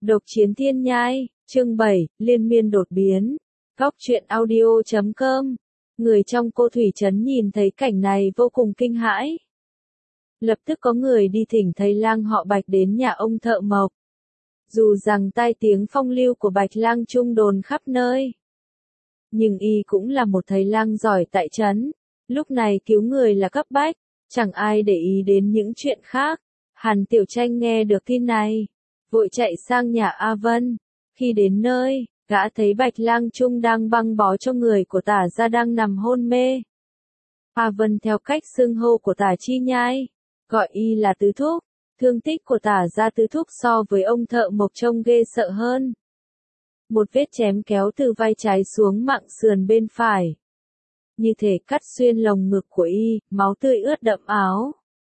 Độc chiến thiên nhai, chương 7, liên miên đột biến. Góc truyện audio.com. Người trong Cô Thủy Trấn nhìn thấy cảnh này vô cùng kinh hãi. Lập tức có người đi thỉnh thầy lang họ Bạch đến nhà ông thợ mộc. Dù rằng tai tiếng phong lưu của Bạch lang trung đồn khắp nơi, nhưng y cũng là một thầy lang giỏi tại trấn. Lúc này cứu người là cấp bách, chẳng ai để ý đến những chuyện khác. Hàn Tiểu Tranh nghe được tin này, vội chạy sang nhà A Vân. Khi đến nơi, gã thấy Bạch lang trung đang băng bó cho người của Tả gia đang nằm hôn mê. A Vân theo cách xưng hô của Tả Chi Nhai, gọi y là tứ thúc. Thương tích của Tả gia tứ thúc so với ông thợ mộc trông ghê sợ hơn. Một vết chém kéo từ vai trái xuống mặng sườn bên phải, như thể cắt xuyên lồng ngực của y, máu tươi ướt đẫm áo.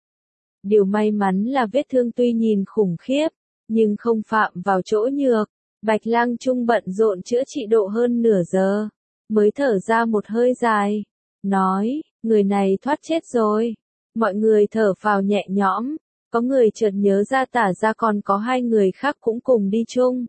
Điều may mắn là vết thương tuy nhìn khủng khiếp, nhưng không phạm vào chỗ nhược. Bạch lang trung bận rộn chữa trị độ hơn nửa giờ, mới thở ra một hơi dài, nói, người này thoát chết rồi. Mọi người thở phào nhẹ nhõm, có người chợt nhớ ra Tả gia còn có hai người khác cũng cùng đi chung.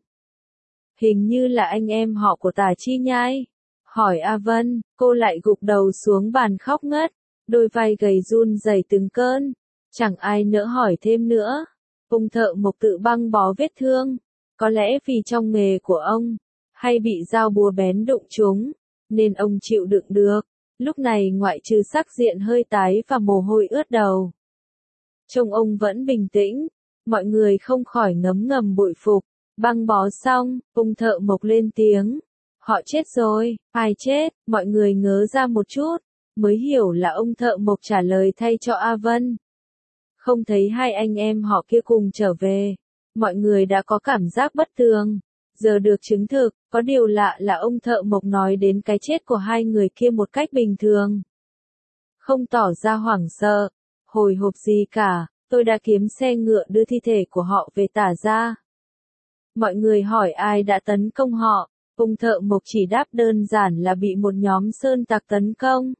Hình như là anh em họ của Tả Chi Nhai. Hỏi A Vân, cô lại gục đầu xuống bàn khóc ngất, đôi vai gầy run rẩy từng cơn. Chẳng ai nỡ hỏi thêm nữa. Ông thợ mộc tự băng bó vết thương, có lẽ vì trong nghề của ông, hay bị dao búa bén đụng trúng, nên ông chịu đựng được. Lúc này ngoại trừ sắc diện hơi tái và mồ hôi ướt đầu, trông ông vẫn bình tĩnh, mọi người không khỏi ngấm ngầm bội phục. Băng bó xong, ông thợ mộc lên tiếng, họ chết rồi. Ai chết? Mọi người ngớ ra một chút, mới hiểu là ông thợ mộc trả lời thay cho A Vân. Không thấy hai anh em họ kia cùng trở về, mọi người đã có cảm giác bất tường. Giờ được chứng thực, có điều lạ là ông thợ mộc nói đến cái chết của hai người kia một cách bình thường, không tỏ ra hoảng sợ, hồi hộp gì cả. Tôi đã kiếm xe ngựa đưa thi thể của họ về Tả gia. Mọi người hỏi ai đã tấn công họ, ông thợ mộc chỉ đáp đơn giản là bị một nhóm sơn tặc tấn công.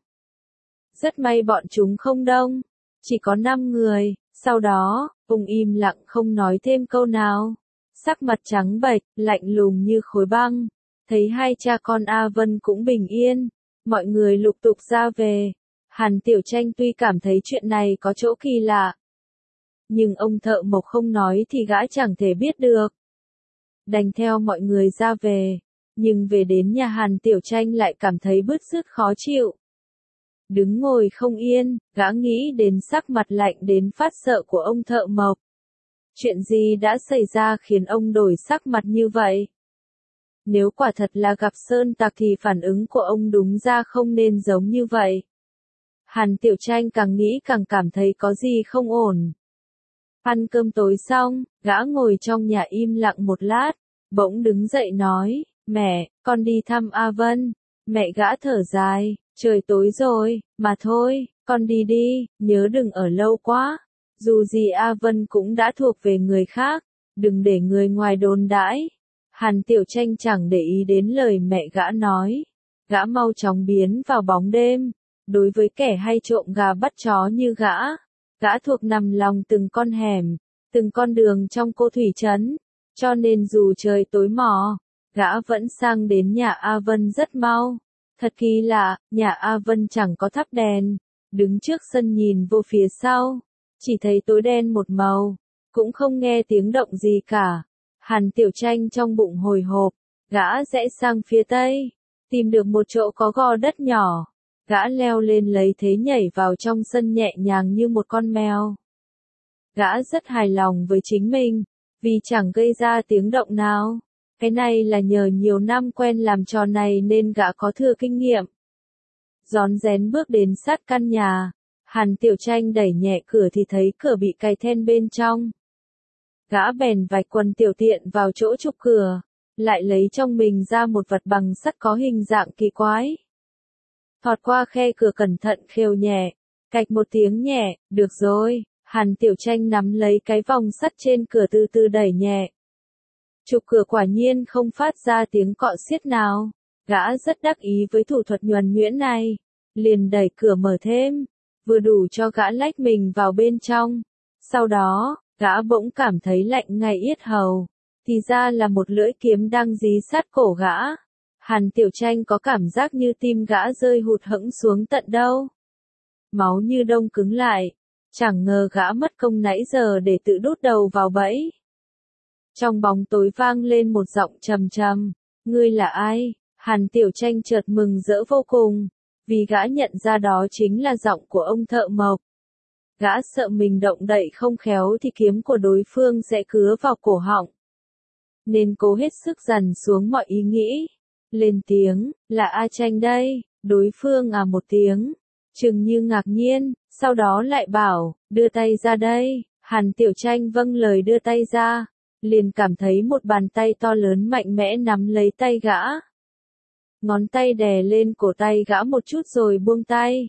Rất may bọn chúng không đông, chỉ có 5 người. Sau đó, ông im lặng không nói thêm câu nào. Sắc mặt trắng bệch, lạnh lùng như khối băng. Thấy hai cha con A Vân cũng bình yên, mọi người lục tục ra về. Hàn Tiểu Tranh tuy cảm thấy chuyện này có chỗ kỳ lạ, nhưng ông thợ mộc không nói thì gã chẳng thể biết được. Đành theo mọi người ra về, nhưng về đến nhà Hàn Tiểu Tranh lại cảm thấy bứt rứt khó chịu. Đứng ngồi không yên, gã nghĩ đến sắc mặt lạnh đến phát sợ của ông thợ mộc. Chuyện gì đã xảy ra khiến ông đổi sắc mặt như vậy? Nếu quả thật là gặp sơn tặc thì phản ứng của ông đúng ra không nên giống như vậy. Hàn Tiểu Tranh càng nghĩ càng cảm thấy có gì không ổn. Ăn cơm tối xong, gã ngồi trong nhà im lặng một lát, bỗng đứng dậy nói, mẹ, con đi thăm A Vân. Mẹ gã thở dài, trời tối rồi, mà thôi, con đi đi, nhớ đừng ở lâu quá. Dù gì A Vân cũng đã thuộc về người khác, đừng để người ngoài đồn đãi. Hàn Tiểu Tranh chẳng để ý đến lời mẹ gã nói. Gã mau chóng biến vào bóng đêm. Đối với kẻ hay trộm gà bắt chó như gã thuộc nằm lòng từng con hẻm, từng con đường trong Cô Thủy Trấn. Cho nên dù trời tối mò, gã vẫn sang đến nhà A Vân rất mau. Thật kỳ lạ, nhà A Vân chẳng có thắp đèn. Đứng trước sân nhìn vô phía sau, chỉ thấy tối đen một màu, cũng không nghe tiếng động gì cả. Hàn Tiểu Tranh trong bụng hồi hộp, gã rẽ sang phía tây, tìm được một chỗ có gò đất nhỏ. Gã leo lên lấy thế nhảy vào trong sân nhẹ nhàng như một con mèo. Gã rất hài lòng với chính mình, vì chẳng gây ra tiếng động nào. Cái này là nhờ nhiều năm quen làm trò này nên gã có thừa kinh nghiệm. Rón rén bước đến sát căn nhà, Hàn Tiểu Tranh đẩy nhẹ cửa thì thấy cửa bị cài then bên trong. Gã bèn vạch quần tiểu tiện vào chỗ trục cửa, lại lấy trong mình ra một vật bằng sắt có hình dạng kỳ quái. Thọt qua khe cửa cẩn thận khều nhẹ, cạch một tiếng nhẹ, được rồi. Hàn Tiểu Tranh nắm lấy cái vòng sắt trên cửa từ từ đẩy nhẹ. Trục cửa quả nhiên không phát ra tiếng cọ xiết nào. Gã rất đắc ý với thủ thuật nhuần nhuyễn này, liền đẩy cửa mở thêm, vừa đủ cho gã lách mình vào bên trong. Sau đó, gã bỗng cảm thấy lạnh ngay yết hầu, thì ra là một lưỡi kiếm đang dí sát cổ gã. Hàn Tiểu Tranh có cảm giác như tim gã rơi hụt hẫng xuống tận đâu. Máu như đông cứng lại, chẳng ngờ gã mất công nãy giờ để tự đút đầu vào bẫy. Trong bóng tối vang lên một giọng trầm trầm, ngươi là ai? Hàn Tiểu Tranh chợt mừng rỡ vô cùng, vì gã nhận ra đó chính là giọng của ông thợ mộc. Gã sợ mình động đậy không khéo thì kiếm của đối phương sẽ cứa vào cổ họng, nên cố hết sức dằn xuống mọi ý nghĩ. Lên tiếng, là A Tranh đây. Đối phương một tiếng, chừng như ngạc nhiên, sau đó lại bảo, đưa tay ra đây. Hàn Tiểu Tranh vâng lời đưa tay ra, liền cảm thấy một bàn tay to lớn mạnh mẽ nắm lấy tay gã. Ngón tay đè lên cổ tay gã một chút rồi buông tay.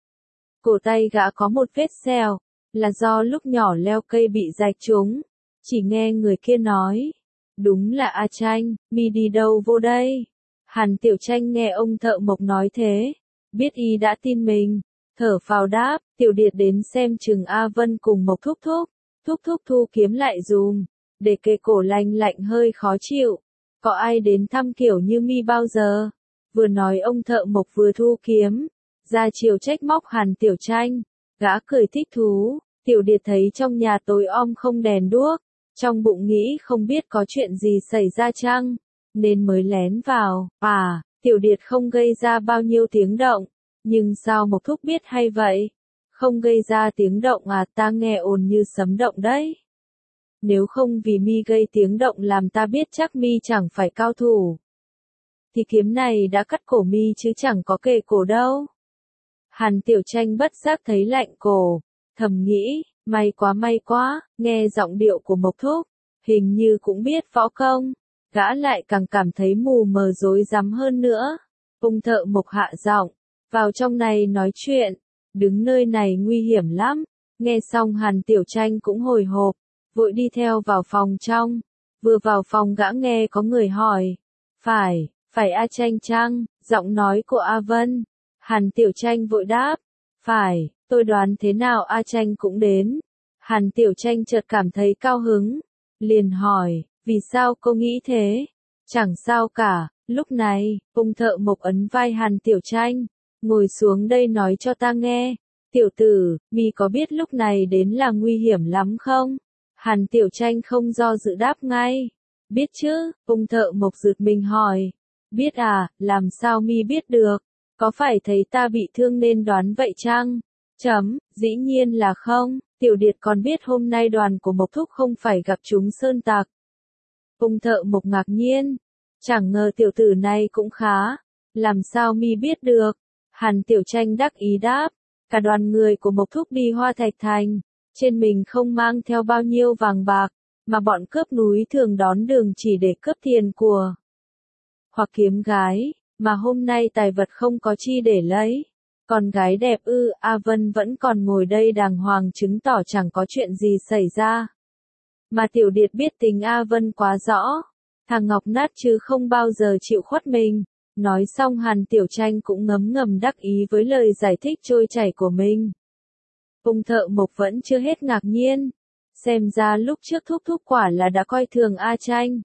Cổ tay gã có một vết sẹo, là do lúc nhỏ leo cây bị rạch trúng. Chỉ nghe người kia nói, đúng là A Tranh, mi đi đâu vô đây? Hàn Tiểu Tranh nghe ông thợ mộc nói thế, biết y đã tin mình, thở phào đáp, Tiểu Điệt đến xem chừng A Vân cùng Mộc Thúc Thúc thu kiếm lại dùm, để kề cổ lành lạnh hơi khó chịu. Có ai đến thăm kiểu như mi bao giờ? Vừa nói ông thợ mộc vừa thu kiếm, ra chiều trách móc Hàn Tiểu Tranh. Gã cười thích thú, Tiểu Điệt thấy trong nhà tối om không đèn đuốc, trong bụng nghĩ không biết có chuyện gì xảy ra chăng, nên mới lén vào. Tiểu Điệt không gây ra bao nhiêu tiếng động, nhưng sao Mộc Thúc biết hay vậy? Không gây ra tiếng động ta nghe ồn như sấm động đấy. Nếu không vì mi gây tiếng động làm ta biết chắc mi chẳng phải cao thủ, thì kiếm này đã cắt cổ mi chứ chẳng có kề cổ đâu. Hàn Tiểu Tranh bất giác thấy lạnh cổ, thầm nghĩ, may quá, nghe giọng điệu của Mộc Thúc, hình như cũng biết võ công. Gã lại càng cảm thấy mù mờ rối rắm hơn nữa. Ông thợ mộc hạ giọng, vào trong này nói chuyện, đứng nơi này nguy hiểm lắm. Nghe xong Hàn Tiểu Tranh cũng hồi hộp, vội đi theo vào phòng trong. Vừa vào phòng gã nghe có người hỏi, phải A Tranh chăng? Giọng nói của A Vân. Hàn Tiểu Tranh vội đáp, phải, tôi đoán thế nào A Tranh cũng đến. Hàn Tiểu Tranh chợt cảm thấy cao hứng, liền hỏi, vì sao cô nghĩ thế? Chẳng sao cả. Lúc này, ông thợ mộc ấn vai Hàn Tiểu Tranh, ngồi xuống đây nói cho ta nghe. Tiểu tử, mi có biết lúc này đến là nguy hiểm lắm không? Hàn Tiểu Tranh không do dự đáp ngay. Biết chứ, ông thợ mộc giật mình hỏi. Biết làm sao mi biết được? Có phải thấy ta bị thương nên đoán vậy chăng? Dĩ nhiên là không. Tiểu Điệt còn biết hôm nay đoàn của Mộc Thúc không phải gặp chúng sơn tặc. Ông thợ mộc ngạc nhiên, chẳng ngờ tiểu tử này cũng khá, làm sao mi biết được? Hàn Tiểu Tranh đắc ý đáp, cả đoàn người của Mộc Thúc đi Hoa Thạch Thành, trên mình không mang theo bao nhiêu vàng bạc, mà bọn cướp núi thường đón đường chỉ để cướp tiền của, hoặc kiếm gái, mà hôm nay tài vật không có chi để lấy. Còn gái đẹp A Vân vẫn còn ngồi đây đàng hoàng chứng tỏ chẳng có chuyện gì xảy ra. Mà Tiểu Điệt biết tính A Vân quá rõ, thằng ngọc nát chứ không bao giờ chịu khuất mình. Nói xong Hàn Tiểu Tranh cũng ngấm ngầm đắc ý với lời giải thích trôi chảy của mình. Ông thợ mộc vẫn chưa hết ngạc nhiên, xem ra lúc trước thúc quả là đã coi thường A Tranh.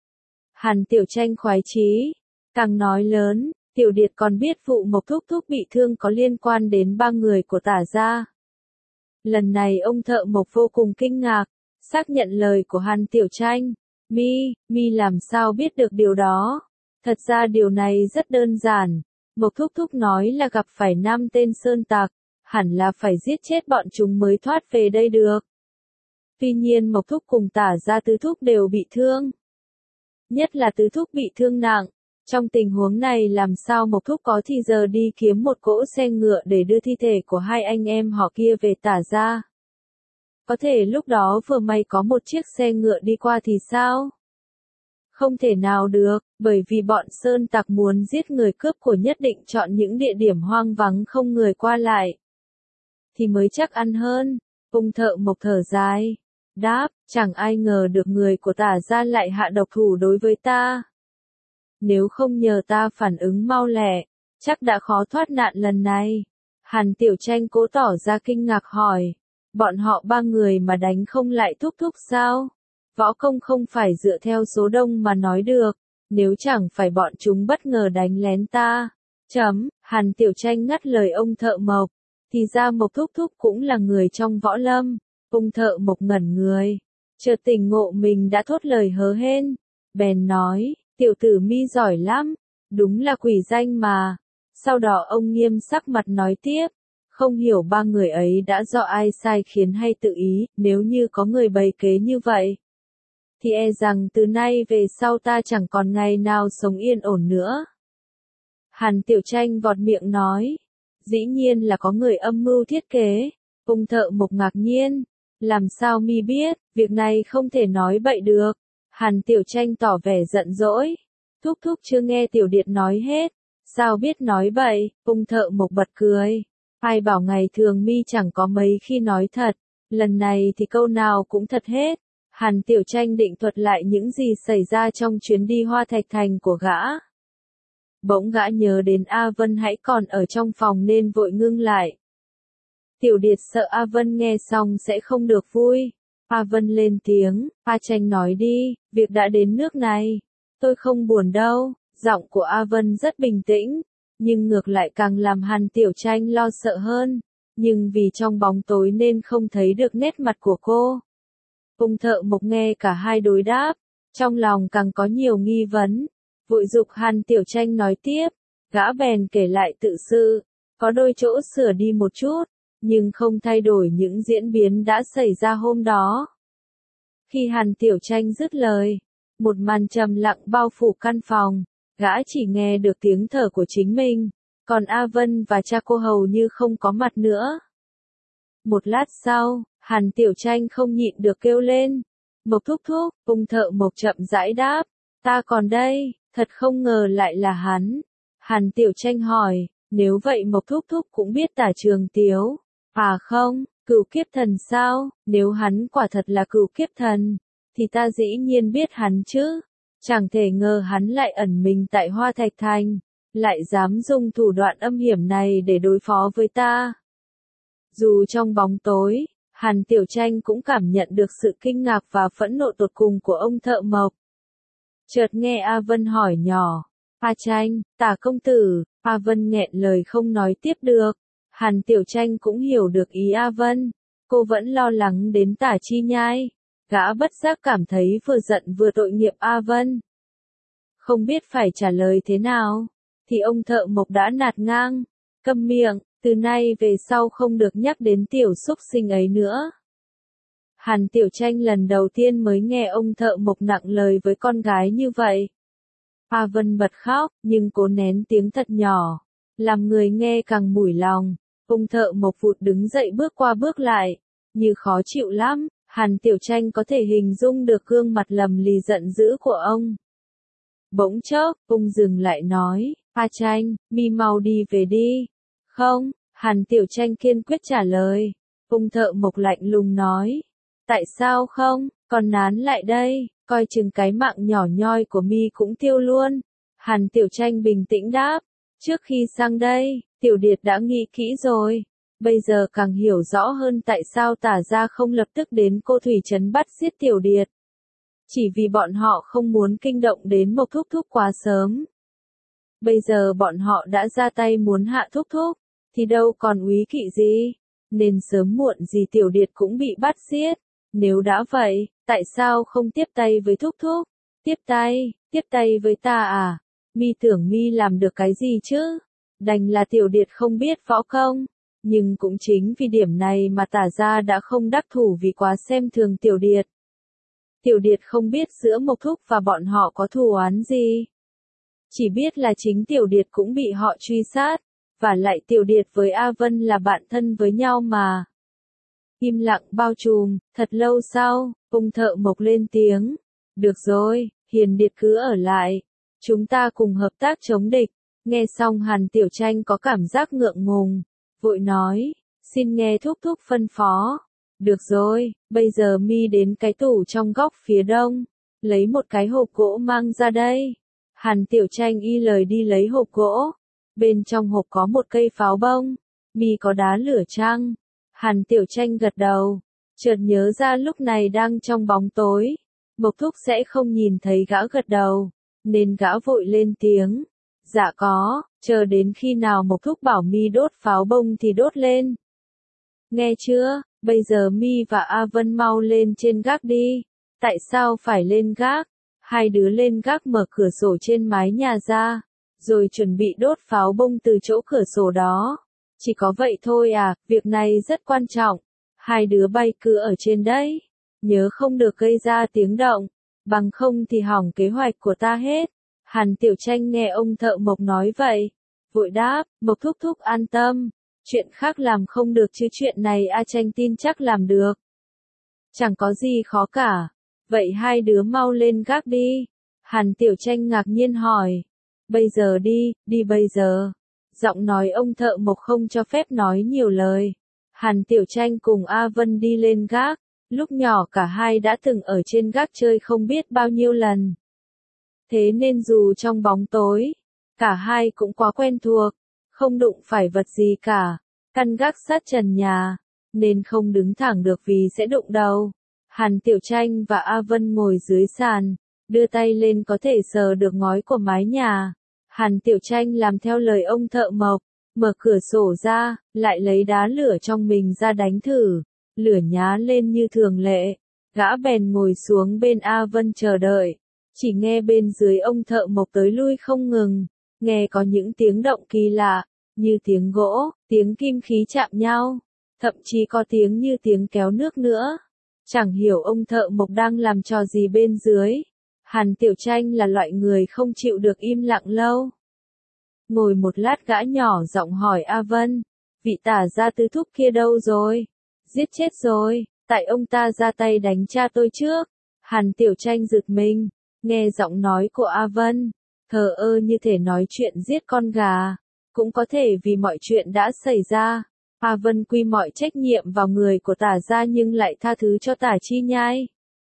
Hàn Tiểu Tranh khoái chí, càng nói lớn, Tiểu Điệt còn biết vụ Mộc thúc bị thương có liên quan đến 3 người của Tả gia. Lần này ông thợ mộc vô cùng kinh ngạc, xác nhận lời của Hàn Tiểu Tranh. Mi làm sao biết được điều đó? Thật ra điều này rất đơn giản. Mộc thúc nói là gặp phải 5 tên sơn tặc, hẳn là phải giết chết bọn chúng mới thoát về đây được. Tuy nhiên Mộc thúc cùng Tả gia tứ thúc đều bị thương. Nhất là tứ thúc bị thương nặng. Trong tình huống này làm sao Mộc thúc có thì giờ đi kiếm một cỗ xe ngựa để đưa thi thể của 2 anh em họ kia về Tả gia? Có thể lúc đó vừa may có một chiếc xe ngựa đi qua thì sao? Không thể nào được, bởi vì bọn sơn tặc muốn giết người cướp của nhất định chọn những địa điểm hoang vắng không người qua lại, thì mới chắc ăn hơn. Ông thợ mộc thở dài, đáp, chẳng ai ngờ được người của Tả gia lại hạ độc thủ đối với ta. Nếu không nhờ ta phản ứng mau lẹ, chắc đã khó thoát nạn lần này. Hàn Tiểu Tranh cố tỏ ra kinh ngạc hỏi, bọn họ 3 người mà đánh không lại thúc sao? Võ công không phải dựa theo số đông mà nói được, nếu chẳng phải bọn chúng bất ngờ đánh lén ta. Hàn Tiểu Tranh ngắt lời ông Thợ Mộc, thì ra Mộc thúc thúc cũng là người trong võ lâm. Ông Thợ Mộc ngẩn người, chợt tỉnh ngộ mình đã thốt lời hớ hên, bèn nói, tiểu tử Mi giỏi lắm, đúng là quỷ danh mà. Sau đó ông nghiêm sắc mặt nói tiếp, không hiểu ba người ấy đã do ai sai khiến hay tự ý, nếu như có người bày kế như vậy, thì e rằng từ nay về sau ta chẳng còn ngày nào sống yên ổn nữa. Hàn Tiểu Tranh vọt miệng nói, dĩ nhiên là có người âm mưu thiết kế. Ông Thợ Mộc ngạc nhiên, làm sao Mi biết, việc này không thể nói bậy được. Hàn Tiểu Tranh tỏ vẻ giận dỗi, thúc thúc chưa nghe Tiểu Điệt nói hết, sao biết nói bậy. Ông Thợ Mộc bật cười, ai bảo ngày thường Mi chẳng có mấy khi nói thật, lần này thì câu nào cũng thật hết. Hàn Tiểu Tranh định thuật lại những gì xảy ra trong chuyến đi Hoa Thạch Thành của gã. Bỗng gã nhớ đến A Vân hãy còn ở trong phòng nên vội ngưng lại. Tiểu Điệt sợ A Vân nghe xong sẽ không được vui. A Vân lên tiếng, A Tranh nói đi, việc đã đến nước này. Tôi không buồn đâu. Giọng của A Vân rất bình tĩnh, nhưng ngược lại càng làm Hàn Tiểu Tranh lo sợ hơn. Nhưng vì trong bóng tối nên không thấy được nét mặt của cô. Ông Thợ Mộc nghe cả hai đối đáp, trong lòng càng có nhiều nghi vấn. Vội giục Hàn Tiểu Tranh nói tiếp, gã bèn kể lại tự sự, có đôi chỗ sửa đi một chút, nhưng không thay đổi những diễn biến đã xảy ra hôm đó. Khi Hàn Tiểu Tranh dứt lời, một màn trầm lặng bao phủ căn phòng, gã chỉ nghe được tiếng thở của chính mình, còn A Vân và cha cô hầu như không có mặt nữa. Một lát sau, Hàn Tiểu Tranh không nhịn được kêu lên, Mộc thúc thúc. Ông Thợ Mộc chậm rãi đáp, ta còn đây. Thật không ngờ lại là hắn. Hàn Tiểu Tranh hỏi, nếu vậy Mộc thúc thúc cũng biết Tả Trường Tiếu. À không, Cửu Kiếp Thần sao? Nếu hắn quả thật là Cửu Kiếp Thần, thì ta dĩ nhiên biết hắn chứ. Chẳng thể ngờ hắn lại ẩn mình tại Hoa Thạch Thành, lại dám dùng thủ đoạn âm hiểm này để đối phó với ta. Dù trong bóng tối, Hàn Tiểu Tranh cũng cảm nhận được sự kinh ngạc và phẫn nộ tột cùng của ông Thợ Mộc. Chợt nghe A Vân hỏi nhỏ, A Tranh, Tả công tử. A Vân nghẹn lời không nói tiếp được. Hàn Tiểu Tranh cũng hiểu được ý A Vân, cô vẫn lo lắng đến Tả Chi Nhai. Gã bất giác cảm thấy vừa giận vừa tội nghiệp A Vân. Không biết phải trả lời thế nào, thì ông Thợ Mộc đã nạt ngang, câm miệng, từ nay về sau không được nhắc đến tiểu xúc sinh ấy nữa. Hàn Tiểu Tranh lần đầu tiên mới nghe ông Thợ Mộc nặng lời với con gái như vậy. A Vân bật khóc, nhưng cố nén tiếng thật nhỏ, làm người nghe càng mủi lòng. Ông Thợ Mộc vụt đứng dậy bước qua bước lại, như khó chịu lắm. Hàn Tiểu Tranh có thể hình dung được gương mặt lầm lì giận dữ của ông. Bỗng chốc, ông dừng lại nói, A Tranh, Mi mau đi về đi. Không, Hàn Tiểu Tranh kiên quyết trả lời. Ông Thợ Mộc lạnh lùng nói, tại sao không, còn nán lại đây, coi chừng cái mạng nhỏ nhoi của Mi cũng tiêu luôn. Hàn Tiểu Tranh bình tĩnh đáp, trước khi sang đây, Tiểu Điệt đã nghĩ kỹ rồi. Bây giờ càng hiểu rõ hơn tại sao Tả gia không lập tức đến Cô Thủy Trấn bắt giết Tiểu Điệt. Chỉ vì bọn họ không muốn kinh động đến Mộc thúc thúc quá sớm. Bây giờ bọn họ đã ra tay muốn hạ thúc thúc, thì đâu còn úy kỵ gì, nên sớm muộn gì Tiểu Điệt cũng bị bắt giết. Nếu đã vậy, tại sao không tiếp tay với thúc thúc? Tiếp tay với ta à? Mi tưởng Mi làm được cái gì chứ? Đành là Tiểu Điệt không biết võ công. Nhưng cũng chính vì điểm này mà Tả gia đã không đắc thủ vì quá xem thường Tiểu Điệt. Tiểu Điệt không biết giữa Mộc thúc và bọn họ có thù oán gì. Chỉ biết là chính Tiểu Điệt cũng bị họ truy sát, và lại Tiểu Điệt với A Vân là bạn thân với nhau mà. Im lặng bao trùm, thật lâu sau, ông Thợ Mộc lên tiếng. Được rồi, Hiền Điệt cứ ở lại. Chúng ta cùng hợp tác chống địch. Nghe xong Hàn Tiểu Tranh có cảm giác ngượng ngùng. Vội nói, xin nghe thúc thúc phân phó. Được rồi, bây giờ Mi đến cái tủ trong góc phía đông. Lấy một cái hộp gỗ mang ra đây. Hàn Tiểu Tranh y lời đi lấy hộp gỗ. Bên trong hộp có một cây pháo bông. Mi có đá lửa chăng? Hàn Tiểu Tranh gật đầu. Chợt nhớ ra lúc này đang trong bóng tối. Mộc Thúc sẽ không nhìn thấy gã gật đầu, nên gã vội lên tiếng. Dạ có, chờ đến khi nào Mộc Thúc bảo mi đốt pháo bông thì đốt lên. Nghe chưa, bây giờ mi và A Vân mau lên trên gác đi. Tại sao phải lên gác? Hai đứa lên gác mở cửa sổ trên mái nhà ra, rồi chuẩn bị đốt pháo bông từ chỗ cửa sổ đó. Chỉ có vậy thôi à, việc này rất quan trọng. Hai đứa bay cứ ở trên đấy. Nhớ không được gây ra tiếng động, bằng không thì hỏng kế hoạch của ta hết. Hàn Tiểu Tranh nghe ông thợ mộc nói vậy, vội đáp, Mộc thúc thúc an tâm, chuyện khác làm không được chứ chuyện này A Tranh tin chắc làm được. Chẳng có gì khó cả, vậy hai đứa mau lên gác đi. Hàn Tiểu Tranh ngạc nhiên hỏi, bây giờ đi, đi bây giờ. Giọng nói ông thợ mộc không cho phép nói nhiều lời. Hàn Tiểu Tranh cùng A Vân đi lên gác, lúc nhỏ cả hai đã từng ở trên gác chơi không biết bao nhiêu lần. Thế nên dù trong bóng tối, cả hai cũng quá quen thuộc, không đụng phải vật gì cả, căn gác sát trần nhà, nên không đứng thẳng được vì sẽ đụng đầu. Hàn Tiểu Tranh và A Vân ngồi dưới sàn, đưa tay lên có thể sờ được ngói của mái nhà. Hàn Tiểu Tranh làm theo lời ông thợ mộc, mở cửa sổ ra, lại lấy đá lửa trong mình ra đánh thử, lửa nhá lên như thường lệ, gã bèn ngồi xuống bên A Vân chờ đợi. Chỉ nghe bên dưới ông thợ mộc tới lui không ngừng, nghe có những tiếng động kỳ lạ, như tiếng gỗ, tiếng kim khí chạm nhau, thậm chí có tiếng như tiếng kéo nước nữa. Chẳng hiểu ông thợ mộc đang làm trò gì bên dưới. Hàn Tiểu Tranh là loại người không chịu được im lặng lâu. Ngồi một lát gã nhỏ giọng hỏi A Vân, vị tả gia tứ thúc kia đâu rồi? Giết chết rồi, tại ông ta ra tay đánh cha tôi trước. Hàn Tiểu Tranh giật mình, nghe giọng nói của A Vân, thờ ơ như thể nói chuyện giết con gà, cũng có thể vì mọi chuyện đã xảy ra. A Vân quy mọi trách nhiệm vào người của tả gia nhưng lại tha thứ cho tả chi nhai.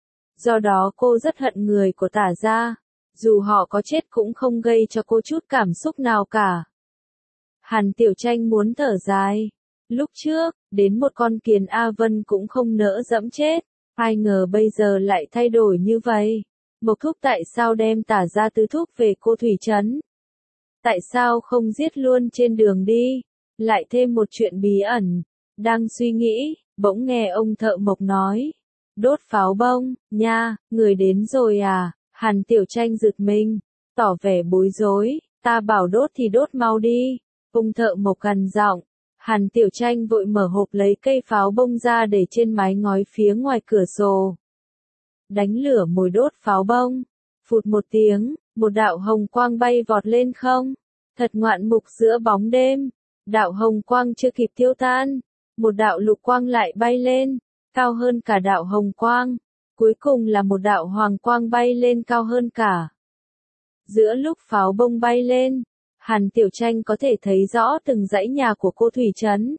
Do đó cô rất hận người của tả gia, dù họ có chết cũng không gây cho cô chút cảm xúc nào cả. Hàn Tiểu Tranh muốn thở dài. Lúc trước, đến một con kiến A Vân cũng không nỡ dẫm chết, ai ngờ bây giờ lại thay đổi như vậy. Mộc thúc tại sao đem tả gia tứ thúc về cô thủy trấn? Tại sao không giết luôn trên đường đi? Lại thêm một chuyện bí ẩn. Đang suy nghĩ, bỗng nghe ông thợ mộc nói. Đốt pháo bông, nha, người đến rồi à? Hàn Tiểu Tranh giật mình, tỏ vẻ bối rối, ta bảo đốt thì đốt mau đi. Ông thợ mộc gằn giọng. Hàn Tiểu Tranh vội mở hộp lấy cây pháo bông ra để trên mái ngói phía ngoài cửa sổ. Đánh lửa mồi đốt pháo bông. Phụt một tiếng, một đạo hồng quang bay vọt lên không. Thật ngoạn mục giữa bóng đêm. Đạo hồng quang chưa kịp tiêu tan, một đạo lục quang lại bay lên, cao hơn cả đạo hồng quang. Cuối cùng là một đạo hoàng quang bay lên cao hơn cả. Giữa lúc pháo bông bay lên, Hàn Tiểu Tranh có thể thấy rõ từng dãy nhà của cô thủy trấn.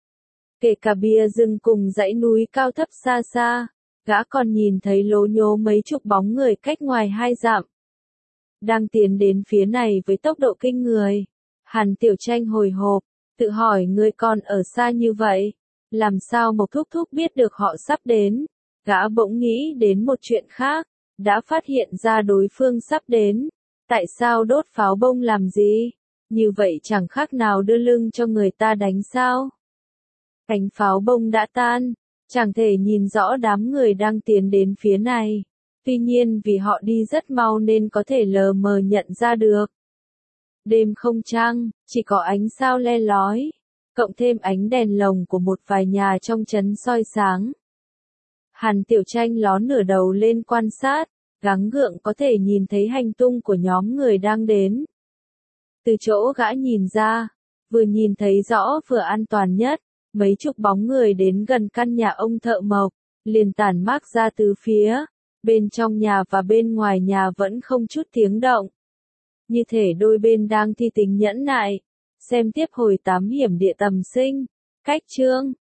Kể cả bìa rừng cùng dãy núi cao thấp xa xa, gã còn nhìn thấy lố nhố mấy chục bóng người cách ngoài 2 dặm. Đang tiến đến phía này với tốc độ kinh người. Hàn Tiểu Tranh hồi hộp, tự hỏi người còn ở xa như vậy, làm sao Mộc thúc thúc biết được họ sắp đến. Gã bỗng nghĩ đến một chuyện khác, đã phát hiện ra đối phương sắp đến. Tại sao đốt pháo bông làm gì? Như vậy chẳng khác nào đưa lưng cho người ta đánh sao? Cánh pháo bông đã tan, chẳng thể nhìn rõ đám người đang tiến đến phía này. Tuy nhiên vì họ đi rất mau nên có thể lờ mờ nhận ra được. Đêm không trăng, chỉ có ánh sao le lói, cộng thêm ánh đèn lồng của một vài nhà trong trấn soi sáng. Hàn Tiểu Tranh ló nửa đầu lên quan sát, gắng gượng có thể nhìn thấy hành tung của nhóm người đang đến. Từ chỗ gã nhìn ra, vừa nhìn thấy rõ vừa an toàn nhất, mấy chục bóng người đến gần căn nhà ông thợ mộc, liền tản mát ra từ phía, bên trong nhà và bên ngoài nhà vẫn không chút tiếng động. Như thể đôi bên đang thi tính nhẫn nại. Xem tiếp hồi 8 hiểm địa tầm sinh. Cách chương